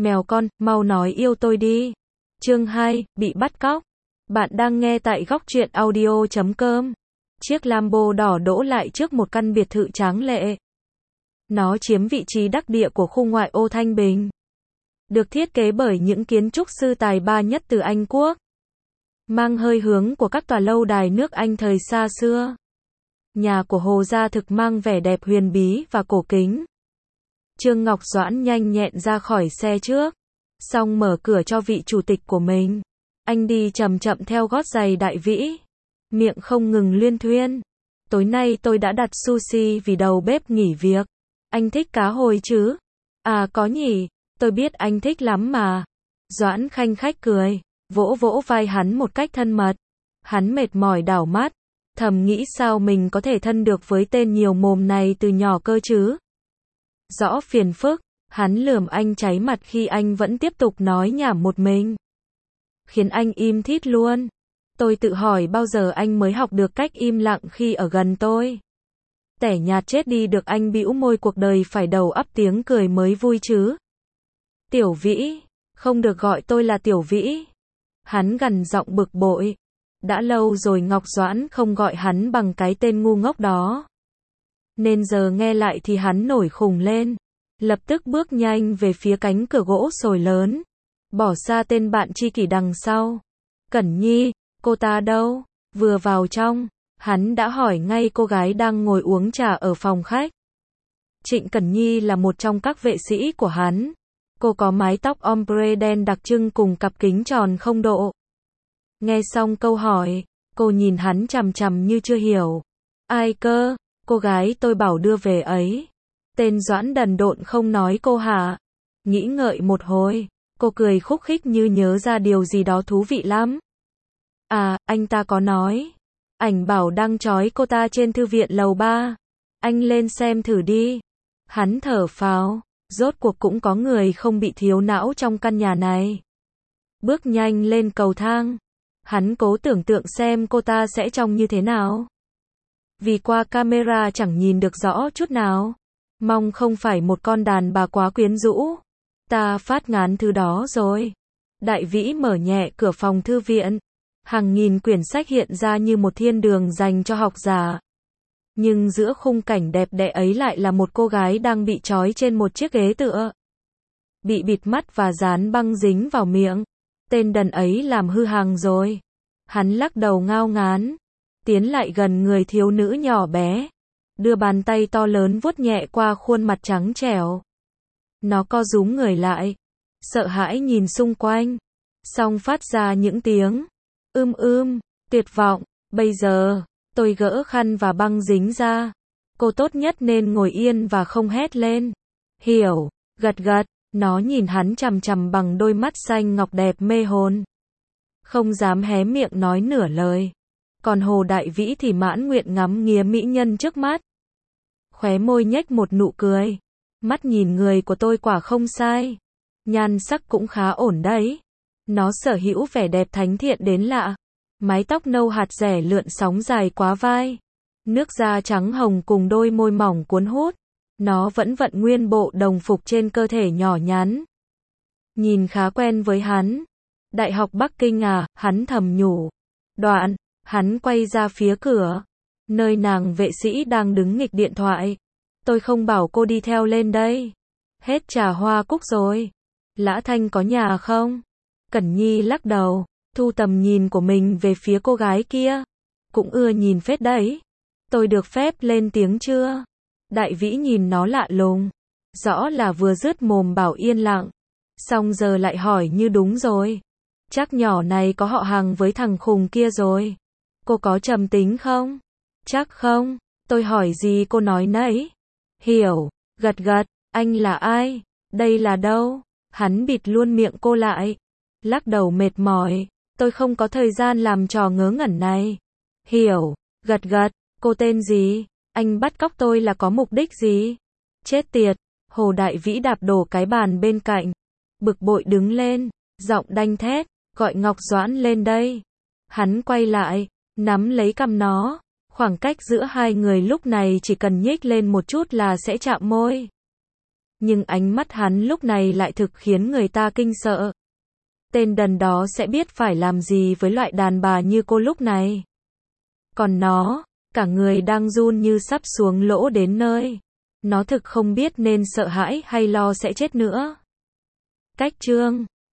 Mèo con, mau nói yêu tôi đi. Chương 2, bị bắt cóc. Bạn đang nghe tại góc truyện audio.com. Chiếc Lambo đỏ đỗ lại trước một căn biệt thự tráng lệ. Nó chiếm vị trí đắc địa của khu ngoại ô Thanh Bình. Được thiết kế bởi những kiến trúc sư tài ba nhất từ Anh Quốc. Mang hơi hướng của các tòa lâu đài nước Anh thời xa xưa. Nhà của Hồ Gia Thực mang vẻ đẹp huyền bí và cổ kính. Trương Ngọc Doãn nhanh nhẹn ra khỏi xe trước, xong mở cửa cho vị chủ tịch của mình. Anh đi chậm chậm theo gót giày đại vĩ, miệng không ngừng luyên thuyên. Tối nay tôi đã đặt sushi vì đầu bếp nghỉ việc. Anh thích cá hồi chứ? À có nhỉ, tôi biết anh thích lắm mà. Doãn khanh khách cười, vỗ vỗ vai hắn một cách thân mật. Hắn mệt mỏi đảo mắt, thầm nghĩ sao mình có thể thân được với tên nhiều mồm này từ nhỏ cơ chứ? Rõ phiền phức, hắn lườm anh cháy mặt khi anh vẫn tiếp tục nói nhảm một mình. Khiến anh im thít luôn. Tôi tự hỏi bao giờ anh mới học được cách im lặng khi ở gần tôi. Tẻ nhạt chết đi được, anh bĩu môi, cuộc đời phải đầu ắp tiếng cười mới vui chứ. Tiểu Vĩ, không được gọi tôi là Tiểu Vĩ. Hắn gằn giọng bực bội. Đã lâu rồi Ngọc Doãn không gọi hắn bằng cái tên ngu ngốc đó. Nên giờ nghe lại thì hắn nổi khùng lên. Lập tức bước nhanh về phía cánh cửa gỗ sồi lớn. Bỏ xa tên bạn tri kỷ đằng sau. Cẩn Nhi, cô ta đâu? Vừa vào trong, hắn đã hỏi ngay cô gái đang ngồi uống trà ở phòng khách. Trịnh Cẩn Nhi là một trong các vệ sĩ của hắn. Cô có mái tóc ombre đen đặc trưng cùng cặp kính tròn không độ. Nghe xong câu hỏi, cô nhìn hắn chằm chằm như chưa hiểu. Ai cơ? Cô gái tôi bảo đưa về ấy. Tên Doãn đần độn không nói cô hả? Nghĩ ngợi một hồi, cô cười khúc khích như nhớ ra điều gì đó thú vị lắm. À, anh ta có nói. Ảnh bảo đang trói cô ta trên thư viện lầu 3. Anh lên xem thử đi. Hắn thở phào, rốt cuộc cũng có người không bị thiếu não trong căn nhà này. Bước nhanh lên cầu thang. Hắn cố tưởng tượng xem cô ta sẽ trông như thế nào. Vì qua camera chẳng nhìn được rõ chút nào. Mong không phải một con đàn bà quá quyến rũ. Ta phát ngán thứ đó rồi. Đại Vĩ mở nhẹ cửa phòng thư viện. Hàng nghìn quyển sách hiện ra như một thiên đường dành cho học giả. Nhưng giữa khung cảnh đẹp đẽ ấy lại là một cô gái đang bị trói trên một chiếc ghế tựa. Bị bịt mắt và dán băng dính vào miệng. Tên đần ấy làm hư hàng rồi. Hắn lắc đầu ngao ngán. Tiến lại gần người thiếu nữ nhỏ bé. Đưa bàn tay to lớn vuốt nhẹ qua khuôn mặt trắng trẻo. Nó co rúm người lại. Sợ hãi nhìn xung quanh. Xong phát ra những tiếng. Tuyệt vọng. Bây giờ, tôi gỡ khăn và băng dính ra. Cô tốt nhất nên ngồi yên và không hét lên. Hiểu, gật gật. Nó nhìn hắn chằm chằm bằng đôi mắt xanh ngọc đẹp mê hồn. Không dám hé miệng nói nửa lời. Còn Hồ Đại Vĩ thì mãn nguyện ngắm nghía mỹ nhân trước mắt. Khóe môi nhếch một nụ cười. Mắt nhìn người của tôi quả không sai. Nhan sắc cũng khá ổn đấy. Nó sở hữu vẻ đẹp thánh thiện đến lạ. Mái tóc nâu hạt rẻ lượn sóng dài quá vai. Nước da trắng hồng cùng đôi môi mỏng cuốn hút. Nó vẫn vận nguyên bộ đồng phục trên cơ thể nhỏ nhắn. Nhìn khá quen với hắn. Đại học Bắc Kinh à, hắn thầm nhủ. Đoạn, hắn quay ra phía cửa. Nơi nàng vệ sĩ đang đứng nghịch điện thoại. Tôi không bảo cô đi theo lên đây. Hết trà hoa cúc rồi. Lã Thanh có nhà không? Cẩn Nhi lắc đầu, thu tầm nhìn của mình về phía cô gái kia. Cũng ưa nhìn phết đấy. Tôi được phép lên tiếng chưa? Đại Vĩ nhìn nó lạ lùng. Rõ là vừa dứt mồm bảo yên lặng. Xong giờ lại hỏi như đúng rồi. Chắc nhỏ này có họ hàng với thằng khùng kia rồi. Cô có trầm tính không? Chắc không. Tôi hỏi gì cô nói nấy. Hiểu, gật gật. Anh là ai? Đây là đâu? Hắn bịt luôn miệng cô lại. Lắc đầu mệt mỏi. Tôi không có thời gian làm trò ngớ ngẩn này. Hiểu, gật gật. Cô tên gì? Anh bắt cóc tôi là có mục đích gì? Chết tiệt. Hồ Đại Vĩ đạp đổ cái bàn bên cạnh. Bực bội đứng lên. Giọng đanh thét. Gọi Ngọc Doãn lên đây. Hắn quay lại. Nắm lấy cằm nó. Khoảng cách giữa hai người lúc này chỉ cần nhích lên một chút là sẽ chạm môi. Nhưng ánh mắt hắn lúc này lại thực khiến người ta kinh sợ. Tên đần đó sẽ biết phải làm gì với loại đàn bà như cô lúc này. Còn nó, cả người đang run như sắp xuống lỗ đến nơi. Nó thực không biết nên sợ hãi hay lo sẽ chết nữa. Cách chương